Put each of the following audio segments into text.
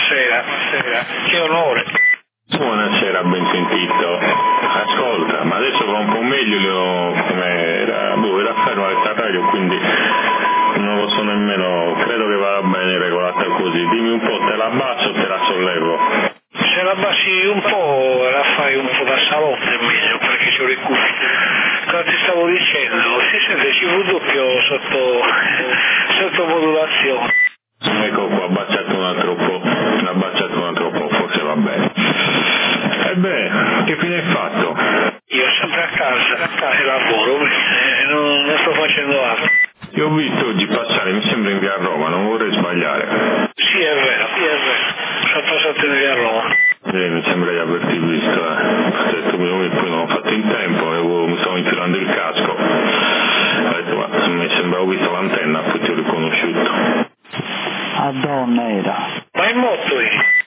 buonasera. Che onore. Buonasera, ben sentito. Ascolta, ma adesso va un po' meglio come era fermo al radio, quindi non lo so nemmeno, credo che vada bene regolata così. Dimmi un po', te la abbasso o te la sollevo? Se la abbassi un po', la fai un po' da salotto è meglio, perché c'ho le cuffie. Cosa ti stavo dicendo? Si sente CV sotto modulazione. Ecco qua, abbacciato un altro po', forse va bene. E beh, che fine hai fatto? Io sempre a casa e lavoro, non sto facendo altro. Ti ho visto oggi passare, mi sembra in via Roma, non vorrei sbagliare. Sì, è vero. Sono passato in via Roma. Mi sembra di averti visto, Ho detto, poi non l'ho fatto in tempo, mi stavo infilando il casco. Ho detto, ma mi sembrava ho visto l'antenna, poi ti ho riconosciuto. Madonna era. Ma in moto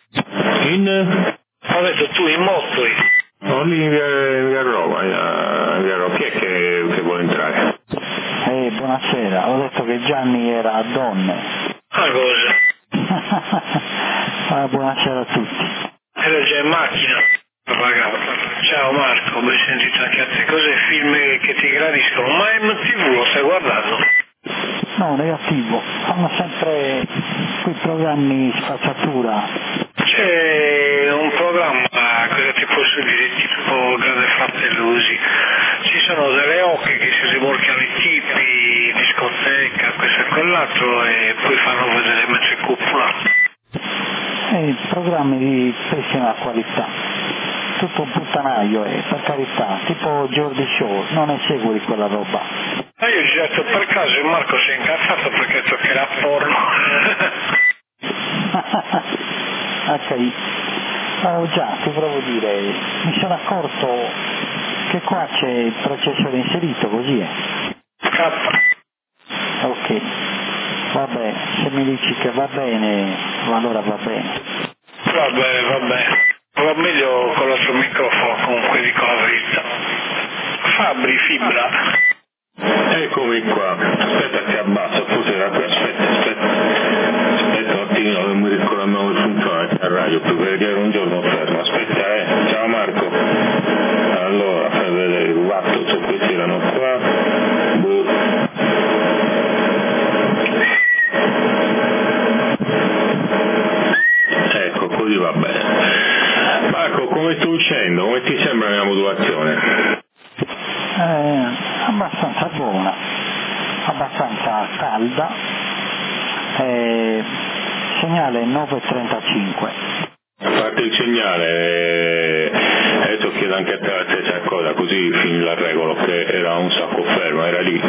Ho detto tu in moto No, lì in via Roma, chi è che vuole entrare? Buonasera, ho detto che Gianni era a Donne. Ma cosa? Buonasera a tutti. Era già in macchina. Ciao Marco, ben sentito anche a te. Cos'è film che ti gradiscono? Ma MTV lo stai guardando? No, negativo. Fanno sempre quei programmi spazzatura. C'è un programma, cosa ti posso dire, tipo Grande Fratello così. Ci sono delle ocche che si rimorchiano i tipi, discoteca, questo e quell'altro, e poi fanno vedere mentre copulano. Programmi di pessima qualità. Tutto un puttanaio, per carità, tipo Jordi Show, non ne segui quella roba. Ma io ho girato per caso e Marco si è incazzato perché toccherà porno. Ok, già, ti provo dire, mi sono accorto che qua c'è il processore inserito, così è. K. Ok, vabbè, se mi dici che va bene, allora va bene. Va bene. Va meglio con l'altro microfono, comunque dico la verità. Fabri, fibra. Eccomi qua, aspetta che abbasso, forse era qui, aspetta un attimino, non mi ricordo come funziona a radio, perché ero un giorno fermo, aspetta ciao Marco, allora fai vedere il watto, se questi erano qua, ecco, così va bene. Marco, come sto uscendo? Come ti sembra la mia modulazione? Abbastanza buona, abbastanza calda, segnale 9.35. A parte il segnale, adesso chiedo anche a te la stessa cosa, così fin la regolo, che era un sacco fermo, era lì.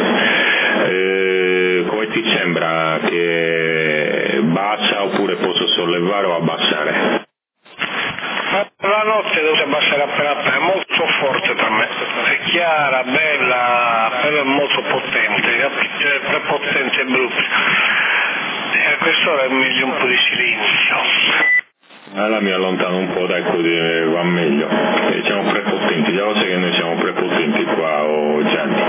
Come ti sembra, che bassa oppure posso sollevare o abbassare? La notte devo abbassare appena, è molto forte per me, è chiara, bella, però è molto potente, prepotente e brutta. E a quest'ora è meglio un po' di silenzio. Allora mi allontano un po', dai, così va meglio. Siamo prepotenti, già lo sai che noi siamo prepotenti qua, Gianni.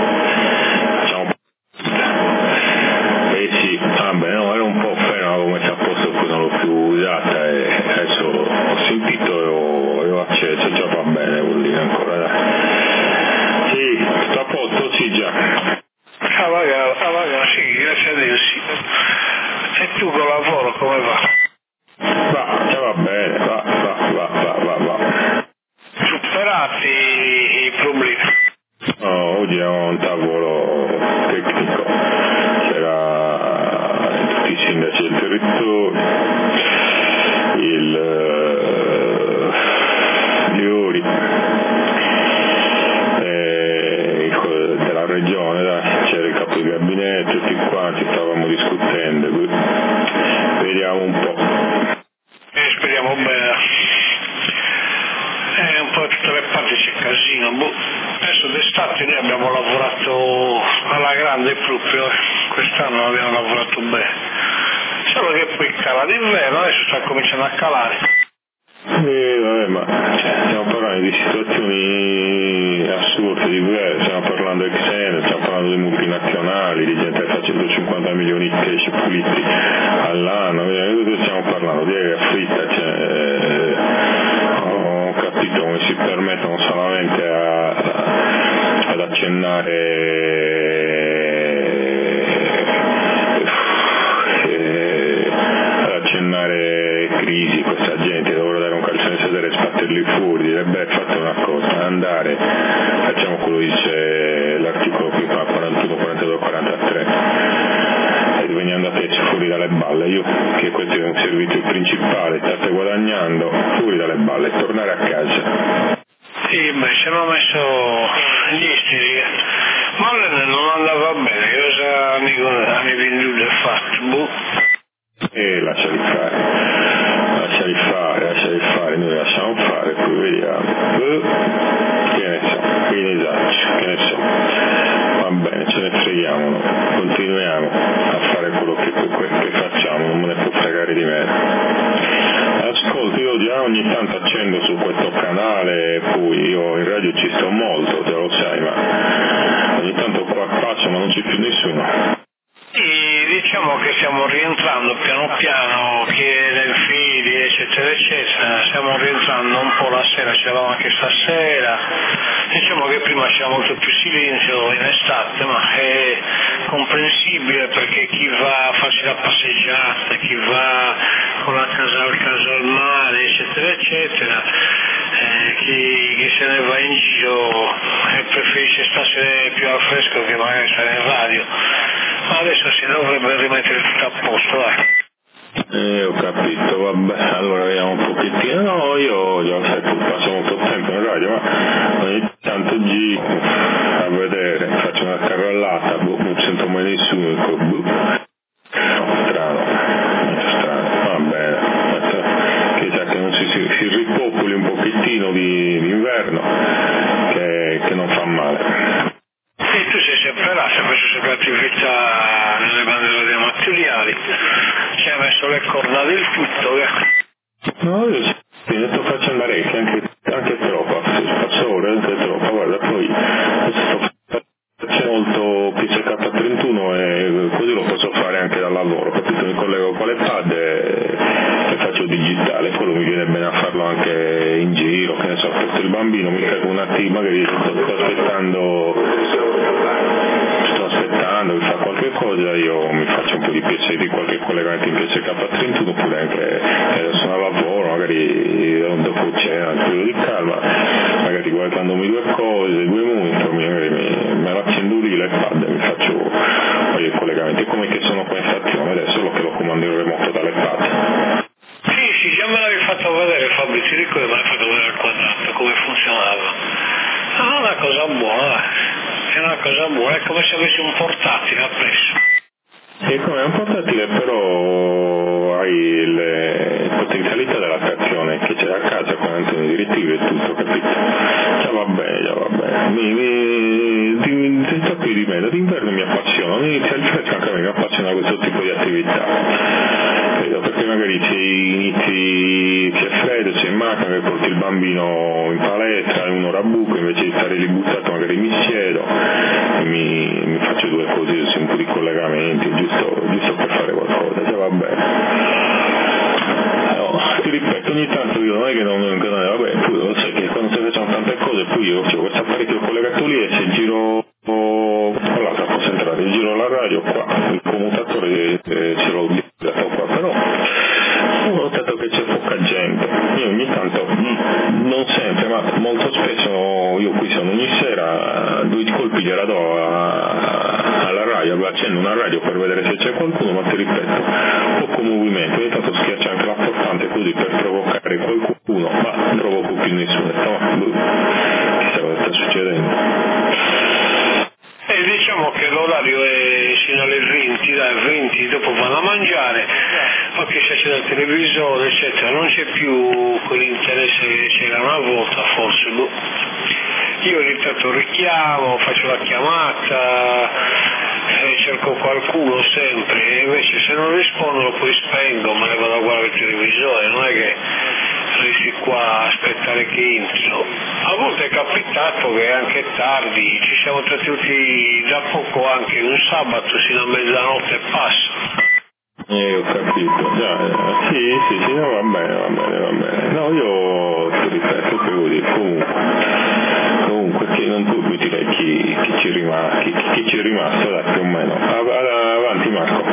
Sì, vabbè, no, era un po' fermo, come si a posto, poi non l'ho più usata e adesso ho sentito e ho acceso, già va bene, vuol dire ancora, dai. Sì, sto a posto, sì già. Sì, grazie a Dio, sì. E tu col lavoro come va? Va bene, va. Superati i problemi? No, oggi è un tavolo tecnico, c'era tutti i sindaci del territorio, gli ori della regione, c'era il capo di gabinetto, tutti quanti stavamo discutendo, vediamo un po'. Speriamo bene. Un po' da tutte le parti c'è casino. Adesso d'estate noi abbiamo lavorato alla grande proprio, quest'anno abbiamo lavorato bene. Solo che poi cala d'inverno, adesso sta cominciando a calare. Vabbè, ma stiamo parlando di situazioni assurde, diverse, stiamo parlando parlando di Xen, stiamo parlando di multinazionali, di gente che fa 150 milioni di cash puliti all'anno, stiamo parlando di aria fritta, cioè, ho capito come si permettono solamente ad accennare crisi. Questa gente dovrà dare un calcio in sedere e sbatterli fuori, dire beh, fate una cosa, andare, facciamo quello che dice l'articolo qui qua, 41, 42, 43, e ve ne andate fuori dalle balle. Io che questo è un servizio principale, state guadagnando, fuori dalle balle, tornare a casa. Sì, beh, siamo messo gli istiri, ma non andava bene, cosa mi venduto e fatto, Lasciali fare, noi lasciamo fare, poi vediamo. Che ne so, va bene, ce ne freghiamo, no? Continuiamo a fare quello che facciamo, non me ne può fregare di me. Ascolti, io già ogni tanto accendo su questo canale, poi io in radio ci sto molto, te lo sai, ma ogni tanto qua passo ma non c'è più nessuno. Diciamo che stiamo rientrando piano piano, che nel fili eccetera eccetera, stiamo rientrando un po' la sera, c'eravamo anche stasera, diciamo che prima c'era molto più silenzio in estate, ma è comprensibile perché chi va a farsi la passeggiata, chi va con la casa al mare eccetera eccetera, chi se ne va in giro preferisce starsene più al fresco che magari stare in radio. Ma adesso si dovrebbe rimettere tutto a posto, dai. Ho capito, vabbè, allora vediamo un pochettino. No, io già sai, passo molto tempo in radio, ma ogni tanto giro a vedere, faccio una carrellata, non sento mai nessuno, strano, va bene, chissà che non si ripopoli un pochettino d'inverno, che non fa male. E tu sei sempre là, sei messo sempre attività nelle bandiere dei materiali, ci hai messo le corna del tutto, No, io ne sto facendo parecchie, anche troppo, faccio ore, anche troppo, guarda, poi sto facendo molto PCK31 e così lo posso fare anche dal lavoro, capito? Mi collego con le pad e faccio digitale, quello mi viene bene a farlo anche in giro, che ne so, porto il bambino, mi cago un attimo, magari sto aspettando che fa qualche cosa, io mi faccio un po' di PC, di qualche collegamento in PCK31, oppure anche sono al lavoro, magari dopo cena, un periodo di calma, magari guardandomi due cose, due monitor, magari me lo accendo lì l'iPad e mi faccio poi i collegamenti, come che sono qua in stazione adesso, solo che lo comando in remoto dall'iPad. Sì, già me l'avevi fatto vedere Fabio, ti ricordo, me l'hai fatto vedere al quadrato, come funzionava. No, è una cosa buona, è una cosa buona, è come se avessi un portatile appresso. Sì, come è un portatile, però hai le potenzialità dell'attrazione che c'è a casa con antenne direttive e tutto, capito? Già va bene. Sto qui di me, d'inverno mi appassiona, non inizia il freddo, anche a me mi appassiona questo tipo di attività. Credo, perché magari c'è freddo, c'è in macchina, che porti il bambino in palestra, è un'ora a buco, invece di stare lì buttato magari mi siedo e mi faccio due cose, un po' di collegamenti, giusto per fare qualcosa, già va bene. Ti ripeto, ogni tanto io non è che vabbè, poi lo sai che quando si facciano tante cose, poi io ho questo apparecchio collegato lì e se giro l'altra concentrare, giro la radio qua, il commutatore ce l'ho obbligato qua, però ho notato che c'è poca gente, io ogni tanto, non sempre, ma molto spesso io qui sono ogni sera, 2 colpi gliela do alla radio, accendo una radio per vedere se c'è qualcuno, ma ti ripeto, poco movimento, ogni tanto schiaccio anche la portante così per provocare qualcuno, ma non provoco più nessuno, chissà cosa sta succedendo. Diciamo che l'orario è fino alle 20, dai 20 dopo vanno a mangiare, poi che si accende il televisore eccetera, non c'è più quell'interesse che c'era una volta forse, io ogni tanto richiamo, faccio la chiamata, cerco qualcuno sempre, e invece se non rispondono poi spengo, me ne vado a guardare il televisore, non è che resti qua a aspettare che entrino. A volte è capitato che anche tardi, ci siamo trattenuti da poco anche un sabato sino a mezzanotte e passa. Ho capito, sì, no, va bene. No, io ti ripeto che vuol dire comunque che non dubiti chi ci è rimasto, dai, più o meno. Avanti Marco.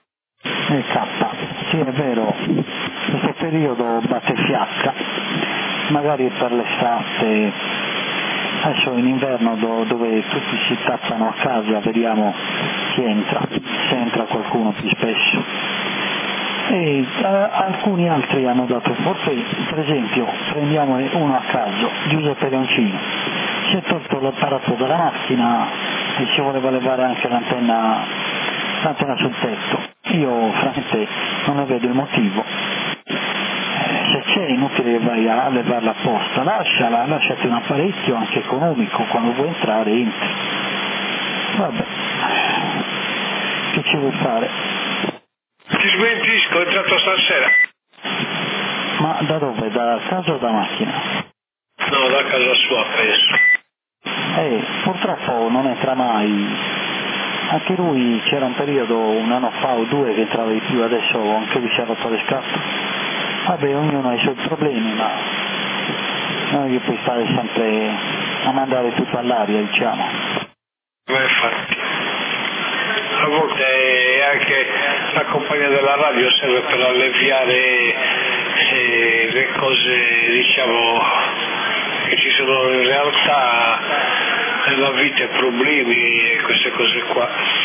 Sì, è vero, questo periodo batte fiacca, magari per l'estate, adesso in inverno dove tutti si tappano a casa vediamo chi entra, se entra qualcuno più spesso. E alcuni altri hanno dato, forse per esempio prendiamo uno a caso, Giuseppe Leoncino, si è tolto l'apparato dalla macchina e ci voleva levare anche l'antenna sul tetto. Io francamente non ne vedo il motivo. Se c'è, inutile che vai a levarla apposta, lasciati un apparecchio anche economico, quando vuoi entrare entri. Vabbè, che ci vuoi fare? Ti smentisco, è entrato stasera. Ma da dove? Da casa o da macchina? No, da casa sua penso. Purtroppo non entra mai. Anche lui c'era un periodo, un anno fa o due, che entrava di più, adesso anche lui si è rotto le scatole. Vabbè, ognuno ha i suoi problemi, ma non è che puoi stare sempre a mandare tutto all'aria, diciamo. Ma infatti, a volte anche la compagnia della radio serve per alleviare le cose, diciamo, che ci sono in realtà nella vita, problemi e queste cose qua.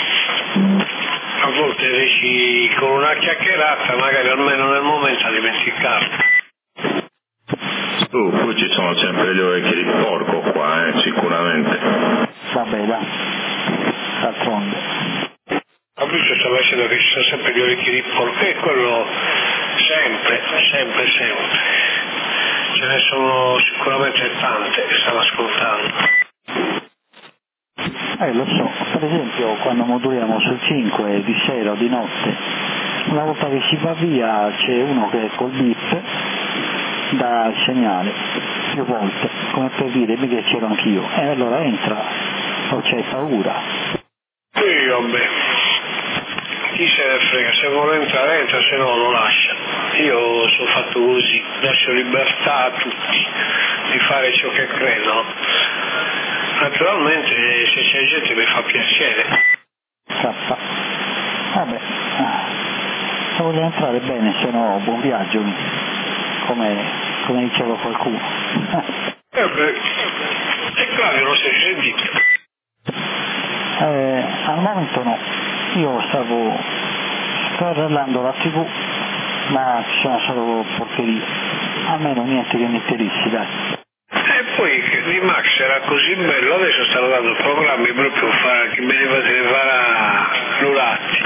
A volte riesci con una chiacchierata, magari almeno nel momento a dimenticarlo. Poi ci sono sempre gli orecchi di porco qua, sicuramente. Vabbè, dai, d'altronde. A Bruce stava dicendo che ci sono sempre gli orecchi di porco, e quello sempre. Ce ne sono sicuramente tante che stanno ascoltando. Lo so, per esempio quando moduliamo sul 5 di sera o di notte, una volta che si va via c'è uno che col bip dà il segnale più volte, come per dire mica c'ero anch'io, e allora entra o c'hai paura. Sì, vabbè, chi se ne frega, se vuole entrare entra, se no lo lascia. Io sono fatto così, lascio libertà a tutti di fare ciò che credono. Naturalmente se c'è gente mi fa piacere. Vabbè, se voglio entrare bene, se no buon viaggio, come diceva qualcuno. E Claudio non si è sentito? Al momento no, io stavo scarrellando la TV, ma ci sono solo porcherie, almeno niente che mi interessi, dai. E poi di Max era così bello, adesso stanno dando programmi proprio che me ne farà Lulatti.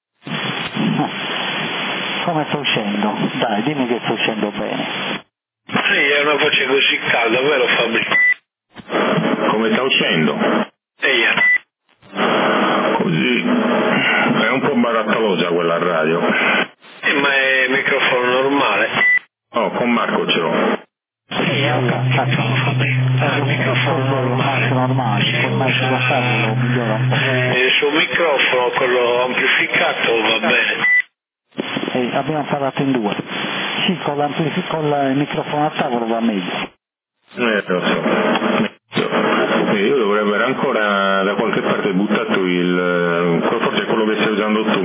Come sto uscendo? Dai, dimmi che sto uscendo bene. Sì, è una voce così calda, vero Fabrizio? Come sta uscendo? Così. È un po' barattolosa quella radio. Ma è microfono normale? Oh, con Marco ce l'ho. È un microfono normale, con Marco Bastardo lo migliora un po'. Il suo microfono, quello amplificato, va bene. Abbiamo parlato in due. Sì, con il microfono a tavolo va meglio. Lo so. Io dovrei avere ancora da qualche parte buttato forse quello che stai usando tu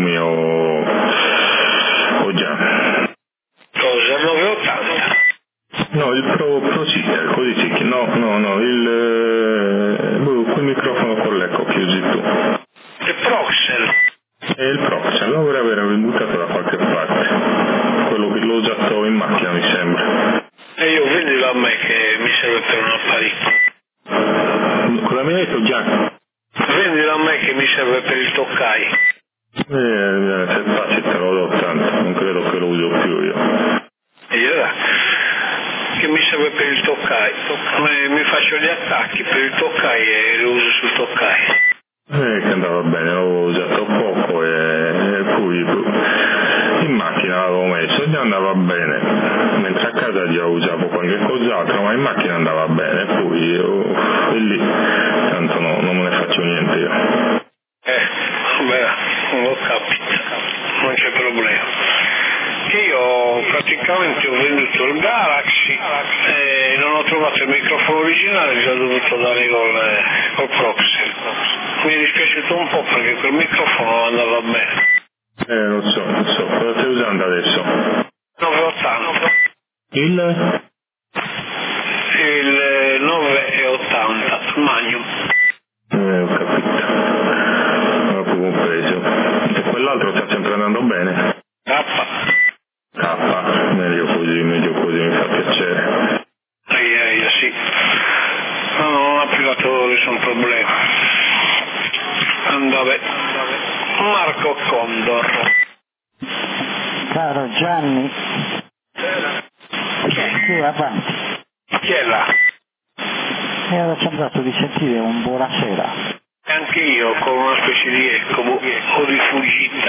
o già. Cosa? 980? No, il Pro Sister, così si chiama. No, quel microfono con l'eco chiusi tu. Il Proxel? Il Proxel, lo dovrei aver buttato da qualche parte. Quello che l'ho già trovato in macchina, mi sembra. E io vendilo a me che mi serve per un apparecchio. Cosa mi hai detto già? Vendilo a me che mi serve per il Tokai. Se passi te lo do tanto, non credo che lo uso più io. Che mi serve per il Tokai. Mi faccio gli attacchi per il Tokai e lo uso sul Tokai. Che andava bene, l'avevo usato poco e poi in macchina l'avevo messo e andava bene, mentre a casa io usavo qualche cos'altro, ma in macchina andava bene, poi io e lì tanto non me ne faccio niente io. Vabbè, non capita, non c'è problema. Io praticamente ho venduto il Galaxy e non ho trovato il microfono originale, già dovuto dare col Proxy. Mi è dispiaciuto un po' perché quel microfono andava bene. Lo so, cosa stai usando adesso? 980. Il 980, Magnum. Ho capito. L'avevo preso. E quell'altro sta sempre andando bene? K, meglio così, mi fa piacere. Sì. No, non ha più dato nessun problema. Andava. Marco Condor. Caro Gianni. Sì, avanti. Chi è là? Mi era sembrato di sentire un buonasera. Anche io con una specie di ecobo o di fuggita,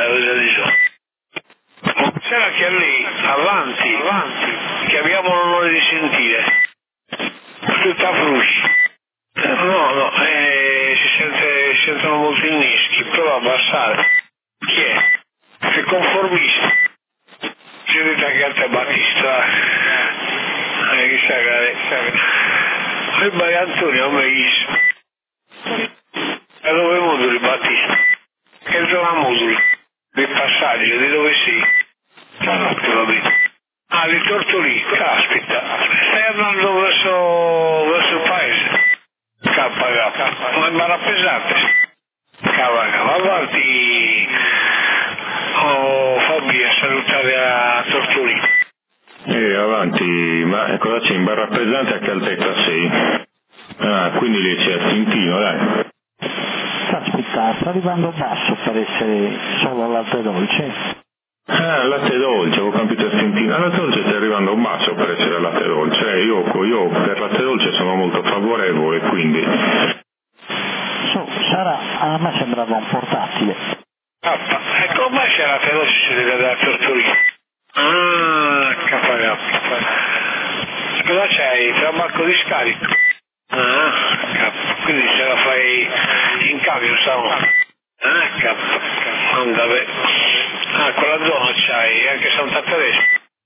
c'era che è lì, avanti, che abbiamo l'onore di sentire. Tutta frusci. No, si sentono molti inneschi, prova a abbassare. Chi è? Sei conformista. Si vede che altre Battista. Chissà che. E Maria Antonio mi dice. Da dove moduli Battista? Che zona moduli? Del passaggio, di dove sei? Notte, va bene. Ah, di Tortolì, caspita. Stai andando verso il paese. K, ma in barra pesante. Cava, avanti. Fabio, a salutare a Tortolì. Avanti, ma cosa c'è in barra pesante? A che altezza sei? Ah, quindi lì c'è a Tintino, dai. Caspita, sta arrivando basso per essere solo al latte dolce. Ah, latte dolce, avevo capito a Tintino. Al latte dolce stai arrivando basso per essere latte dolce. Io per latte dolce sono molto favorevole, quindi. Sarà, a me sembrava un portatile. E come c'è latte dolce si deve dare a Tortolì? Ah, K. Cosa c'hai? Tabacco di scarico? Ah, K. Quindi se la fai in cambio, stavo. Ah, K. Andave. Ah, quella zona c'hai, anche Santa Teresa.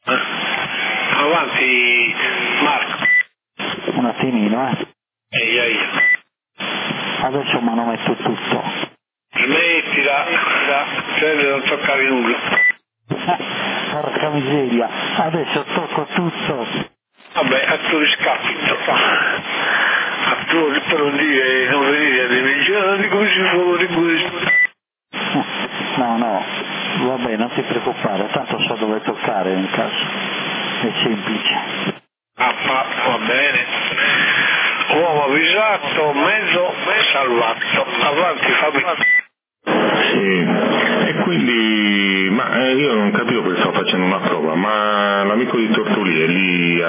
Avanti, Marco. Un attimino, Eia. Adesso manometto tutto. Smettila, non toccare nulla. Porca miseria, adesso tocco tutto. Vabbè, a tuo riscapito. A tuo, per non dire, non venire a dire, come si fuori questo. No, vabbè, non ti preoccupare, tanto so dove toccare in caso. È semplice. Va bene. Uomo avvisato, mezzo salvato. Avanti Fabio. Sì, e quindi, ma io non capivo perché stavo facendo una prova, ma l'amico di Tortolì è lì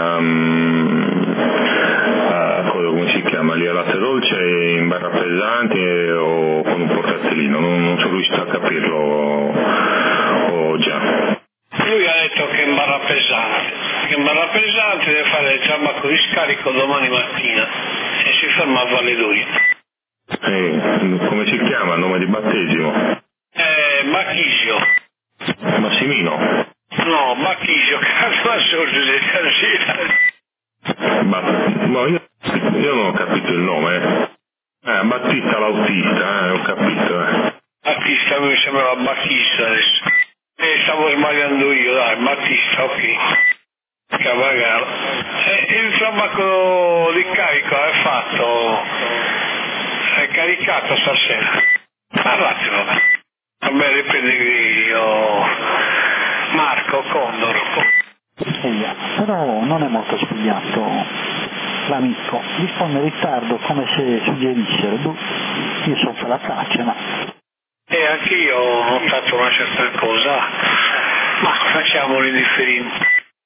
come si chiama, lì a latte dolce, in barra pesante o con un portatellino, non sono riuscito a capirlo, o già. Lui ha detto che in barra pesante deve fare il tabacco di scarico domani mattina e si ferma a Valledoria. Come si chiama il nome di battesimo? Bacchisio. Massimino? No, Bacchisio, cazzo assurdo di stasera. No, io non ho capito il nome. Battista l'autista, ho capito. Battista, mi sembrava Battista adesso. Stavo sbagliando io, dai, Battista, ok. Cavagaro. Il tabacco di carico è fatto. È caricato stasera. Parlatelo. Vabbè, riprende io. Marco Condor. Però non è molto spigliato l'amico. Risponde in ritardo come se suggerissero. Io so per la caccia, ma... E anche io ho notato una certa cosa. Ma facciamo l'indifferente.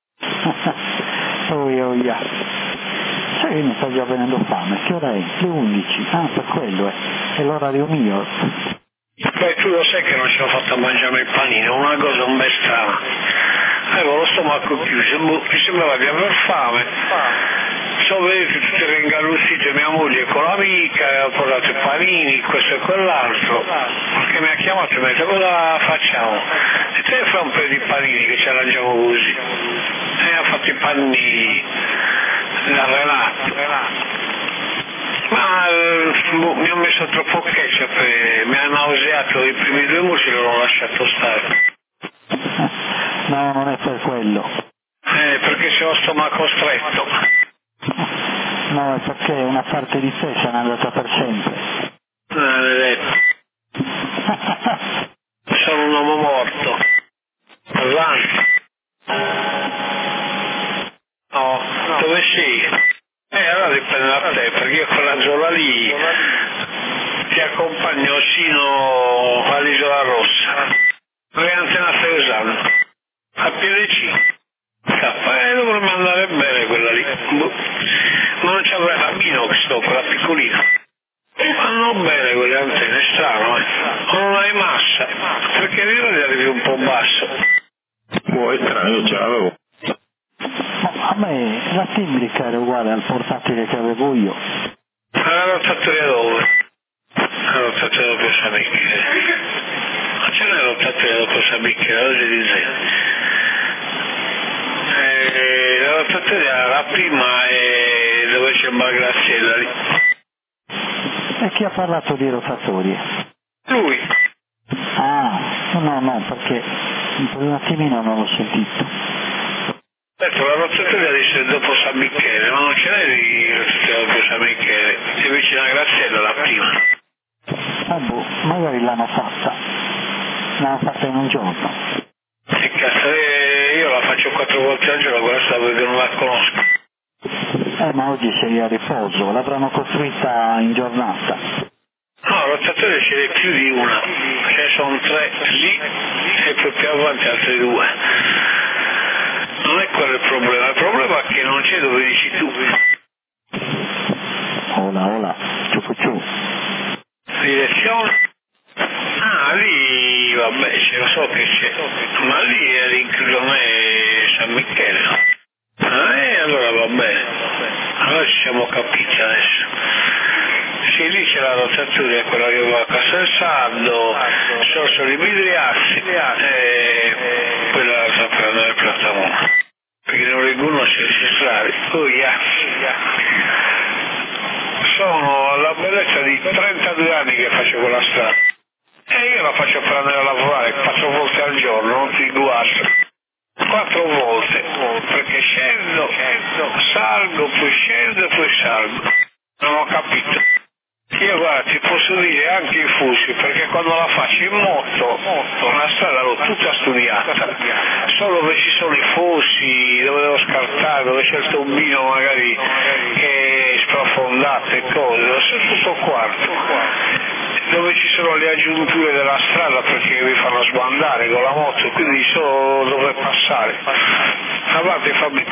Oia. Sai che mi sta già venendo fame, che ora è? Le 11, per quello è l'orario mio. Beh, tu lo sai che non ce l'ho fatta mangiare il panino, una cosa un bel strana. avevo lo stomaco chiuso, mi sembrava di aver fame. Sono venuti tutti ringalluzziti mia moglie con l'amica, aveva portato i panini, questo e quell'altro, che mi ha chiamato e mi ha detto cosa facciamo? E te fai un paio di panini che ci arrangiamo così. E ha fatto i panini da Renato. Ma mi ho messo troppo ketchup e mi ha nauseato i primi 2 musci e l'ho lasciato stare. No, non è per quello. Perché c'ho lo stomaco stretto. No, è perché una parte di te se n'è andata per sempre. Sono un uomo morto. Avanti. No, dove sei? Allora dipende da te, perché io con la zona lì ti accompagno sino all'Isola Rossa. Che antena stai usando? A PDC. Dovremmo andare bene quella lì. Ma non c'avrei la Minox, quella piccolina. Vanno bene quelle antenne, strano, non hai massa, perché lì arrivi un po' basso. È strano, io ce l'avevo. A me la Timbrica era uguale al portatile che avevo io. Alla rotatoria dove? La rotatoria dopo San Michele. Ma c'è una rotatoria dopo San Michele, oggi dice. La rotatoria, la prima è dove c'è il bar Graziella lì. E chi ha parlato di rotatorie? Lui. Ah, no, perché per un attimino non l'ho sentito. Certo, la rotatoria dice dopo San Michele, ma non ce l'hai di rotatoria dopo San Michele, è vicino a Graziella la prima. Magari l'hanno fatta in un giorno. Che cazzo, io la faccio 4 volte al giorno, questa perché non la conosco. Ma oggi sei a riposo, l'avranno costruita in giornata. No, rotatoria ce n'è più di una, ce ne sono 3 lì e poi più avanti altre 2. Non è quello il problema è che non c'è dove dici tu. Ola, ciu. Direzione? Ah, lì, vabbè, ce lo so che c'è, ma lì è l'incluso a me San Michele. Allora va bene, allora ci siamo capiti adesso. Sì, lì c'è la rotatoria, quella che va a Casa del Sardo, sono i Midriassi, quella sta per andare per Platamone, perché non riconosce il registrare. Sono alla bellezza di 32 anni che faccio quella strada. E io la faccio per andare a lavorare 4 volte al giorno, non ti guardo. 4 volte, perché scendo, salgo, poi scendo e poi salgo. Non ho capito. Io guarda, ti posso dire anche i fusi, perché quando la faccio in moto, una strada l'ho tutta studiata. Solo dove ci sono i fossi, dove devo scartare, dove c'è il tombino magari che è sprofondato e cose, so tutto quanto. Dove ci sono le aggiunture della strada perché mi fanno sbandare con la moto, quindi so dove passare. Avanti Fabio.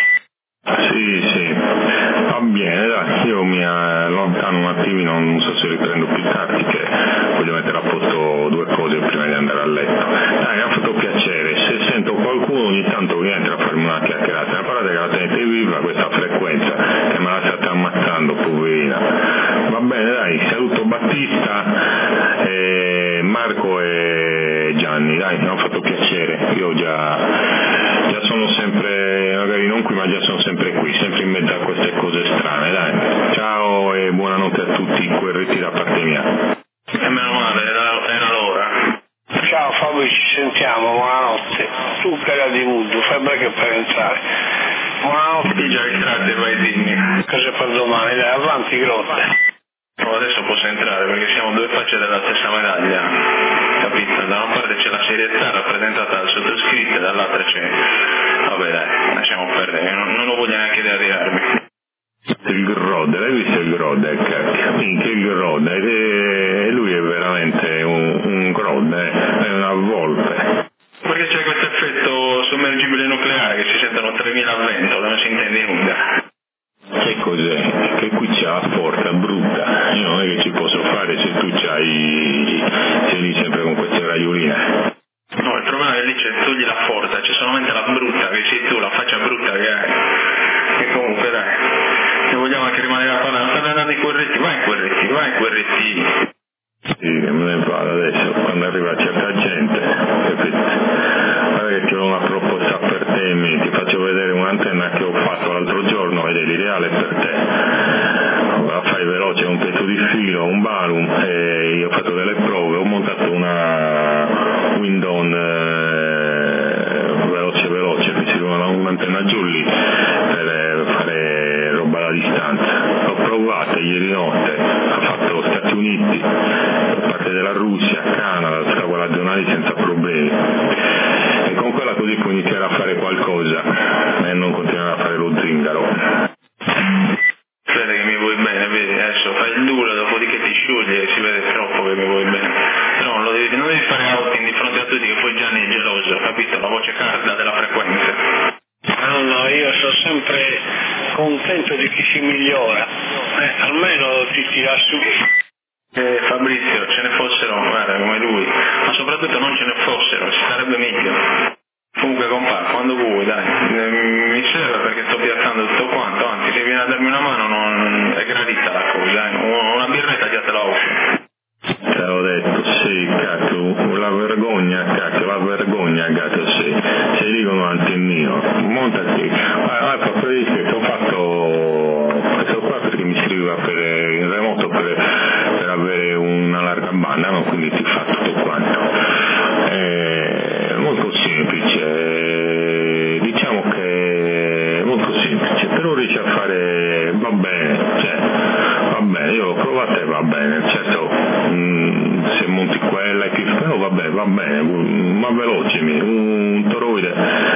Sì, va bene, dai, io mi allontano un attimino, non so se riprendo più tardi, che voglio mettere a posto 2 cose prima di andare a letto. Dai, mi ha fatto piacere, se sento qualcuno ogni tanto viene a farmi una chiacchierata, ne parlate che la tenete viva questa frequenza, che me la state ammazzando, poverina. Va bene, dai, saluto Battista, Marco e Gianni, dai, mi ha fatto piacere, io già sono sempre, magari non qui, ma già sono sempre qui, sempre in mezzo a queste cose strane, dai. Ciao e buonanotte a tutti, guerretti da parte mia. E meno male, era l'ora. Ciao Fabio, ci sentiamo, buonanotte. Tu cara di Mudo, fai break per entrare. Buonanotte. Già entrate, vai dimmi. Cosa per domani, dai, avanti grotte. No, adesso posso entrare perché siamo 2 facce della stessa medaglia, capito? Da una parte c'è la serietà rappresentata dal sottoscritto e dall'altra c'è... Vabbè dai, lasciamo perdere, non lo voglio neanche arrivarmi. Il Grode, l'hai visto il Grode? Minchia il Grode, lui è veramente un Grode, è una volpe. Perché c'è questo effetto sommergibile nucleare che si sentono 3.000 a vento, non si intende nulla. Che cos'è? Che qui c'è la porta brutta, io non è che ci posso fare se tu sei lì sempre con queste raioline. No, il problema è che lì cioè togli la forza, c'è solamente la brutta che sei tu, la faccia brutta che hai. E comunque dai, se vogliamo anche rimanere a parlare, stanno andando i corretti, vai in corretti. Sì, me ne vado adesso, quando arriva certa gente, capito? Guarda che ti ho una proposta per te, ti faccio vedere un'antenna che ho fatto l'altro giorno ed è l'ideale per te. La fai veloce, un pezzo di filo, un balum, e io ho fatto delle prove, ho montato una Windon veloce, mi serve un'antenna giù lì per fare roba alla distanza. L'ho provata ieri notte, ha fatto Stati Uniti, parte della Russia, Canada, tutta quella zona lì senza problemi. E con quella così puoi iniziare a fare qualcosa e non continuare a fare lo zingaro. Vede che mi vuoi bene, vedi, adesso fai il duro, dopodiché ti sciogli e si vede troppo che mi vuoi bene. Però non devi fare outing di fronte a tutti, che poi Gianni è geloso, capito? La voce carda della frequenza. No, io sono sempre contento di chi si migliora, almeno ti tira su. Fabrizio, ce ne fossero, guarda, come lui, ma soprattutto non ce ne fossero, ci sarebbe meglio. Comunque compà, quando vuoi, dai, mi serve perché sto piazzando tutto quanto, anzi se vieni a darmi una mano è gradita la cosa, una birretta già te la offro. Te l'ho detto, sì, cacchio, la vergogna, gatto, sì, se dicono antennino, montati, ho fatto questo qua perché mi serviva in remoto per avere una larga banda, no? Quindi ti fa tutto quanto. Molto semplice, diciamo che è molto semplice, però riesci a fare, va bene, io l'ho provato e va bene, certo, se monti quella e più, però va bene, ma veloce, un toroide,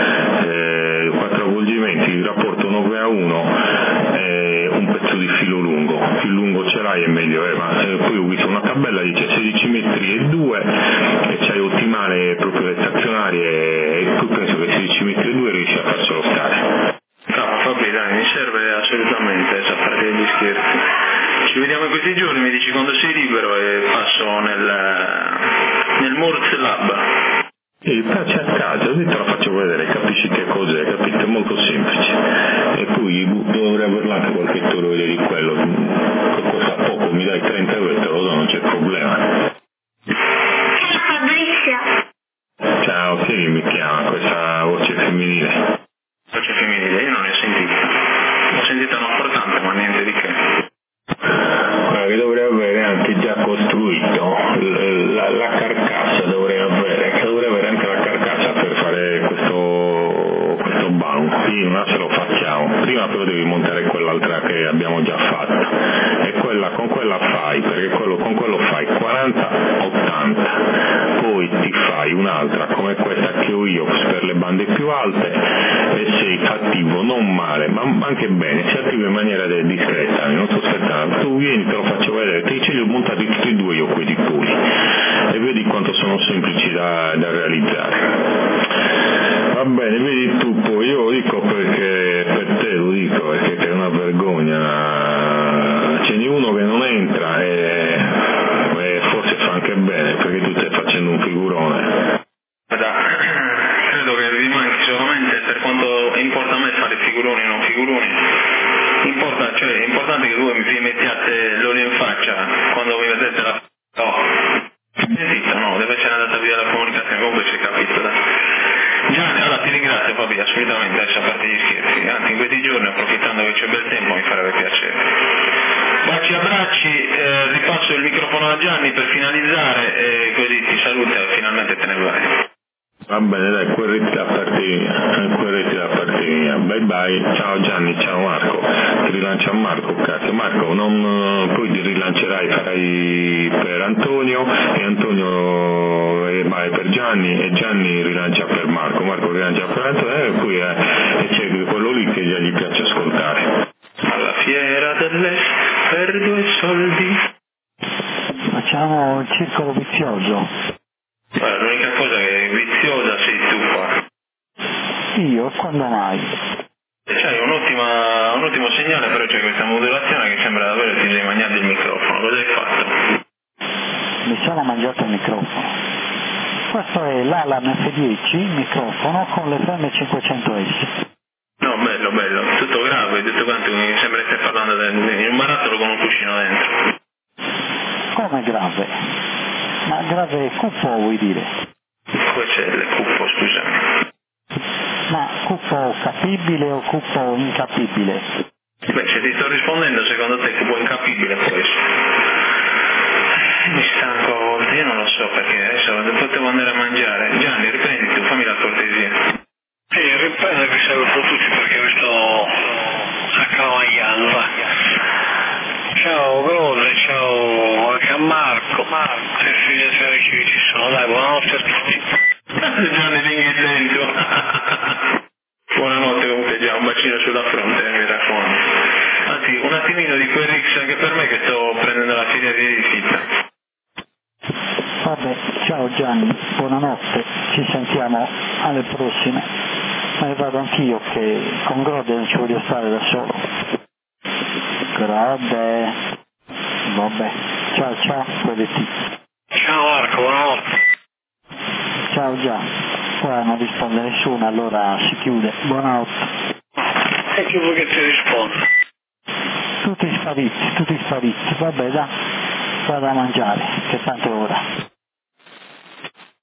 4 avvolgimenti, il rapporto 9:1, un pezzo di filo lungo, più lungo ce l'hai e meglio è, ma poi ho visto una tabella dice 16 metri e 2 e c'hai ottimale proprio le stazionarie e poi penso che 16 metri e 2 riesci a farcelo stare. No, Fabri, dai, mi serve assolutamente, a parte degli scherzi. Ci vediamo in questi giorni, mi dici quando sei libero e passo nel Morse Lab. E facci a casa, così te la faccio vedere, capisci che cos'è, capito? È molto semplice. E poi dovrei averla anche qualche toroide di quello, costa poco, mi dai 30 euro e te lo do, non c'è problema. Ciao Fabrizio. Ciao, chi mi chiama questa voce femminile? Voce femminile, io non ne ho sentita. Ho sentito una portante, ma niente di che. Guarda che dovrei avere anche già costruito la carcassa, dovrei avere anche la carcassa per fare questo balum. Prima se lo facciamo, prima però devi montare quell'altra che abbiamo già fatto e con quella fai, perché con quello fai 40-80, poi ti fai un'altra come questa che ho io per le bande più alte e sei attivo non male ma anche bene, sei attivo in maniera discreta, non sto scherzando, tu vieni, te lo faccio vedere, te li ho montati tutti e due io questi puli e vedi quanto sono semplici da realizzare. Va bene, vedi tu, poi io lo dico perché per te lo dico perché è una vergogna, ce n'è uno che non entra e forse fa anche bene perché tu stai facendo un figurone. Guarda, credo che vi manchi solamente per quanto importa a me fare figuroni o non figuroni. È importante che voi vi mettiate l'olio in faccia quando vi vedete la no, deve essere andata via la comunicazione, comunque si è capito, dai. Gianni, allora ti ringrazio Fabio, assolutamente, adesso a parte gli scherzi, anzi in questi giorni approfittando che c'è bel tempo mi farebbe piacere. Baci, abbracci, ripasso il microfono a Gianni per finalizzare e così ti saluta e finalmente te ne vai. Va bene, dai, quereti da parte mia, bye bye, ciao Gianni, ciao Marco, ti rilancia Marco, cazzo, Marco, poi ti rilancerai, farai per Antonio e Antonio vai per Gianni e Gianni rilancia per Marco rilancia per Antonio e poi c'è quello lì che già gli piace ascoltare. Alla fiera dell'Est per 2 soldi. Facciamo il circolo vizioso. Guarda, l'unica cosa che è viziosa sei tu qua. Io? Quando mai? C'hai un ottimo segnale, però c'è questa modulazione che sembra davvero ti sei mangiato il microfono. Cosa hai fatto? Mi sono mangiato il microfono. questo è l'Alan F10, microfono con l'FM 500S. No, bello, tutto grave, tutto quanto, mi sembra che stai parlando di un barattolo con un cuscino dentro. Come grave? Ma grave cupo vuoi dire? Poi c'è il cupo, scusami. Ma cupo capibile o cupo incapibile? Beh, se ti sto rispondendo, secondo te cupo incapibile questo? Mi stanco a volte, io non lo so perché adesso potevo andare a mangiare. Gianni, riprendi tu, fammi la cortesia. Sì, riprendo che saluto tutti perché mi sto accavagliando, va. Ciao Grode, ciao anche a Marco, e figlio che ci sono, dai, buonanotte a tutti. Gianni l'inghitento. Buonanotte comunque, già un bacino sulla fronte, mi raccomando. Anzi, un attimino di quel Rix anche per me che sto prendendo la sedia di rifitta. Vabbè, ciao Gianni, buonanotte, ci sentiamo alle prossime. Me ne vado anch'io che con Grode non ci voglio stare da solo. Grode, vabbè, ciao, quelletti. Ciao Marco, buonanotte. Ciao già, ora non risponde nessuno, allora si chiude, buonanotte. E chi vuoi che ti risponda? Tutti spariti, vabbè dai, vado a mangiare, che tanto è ora.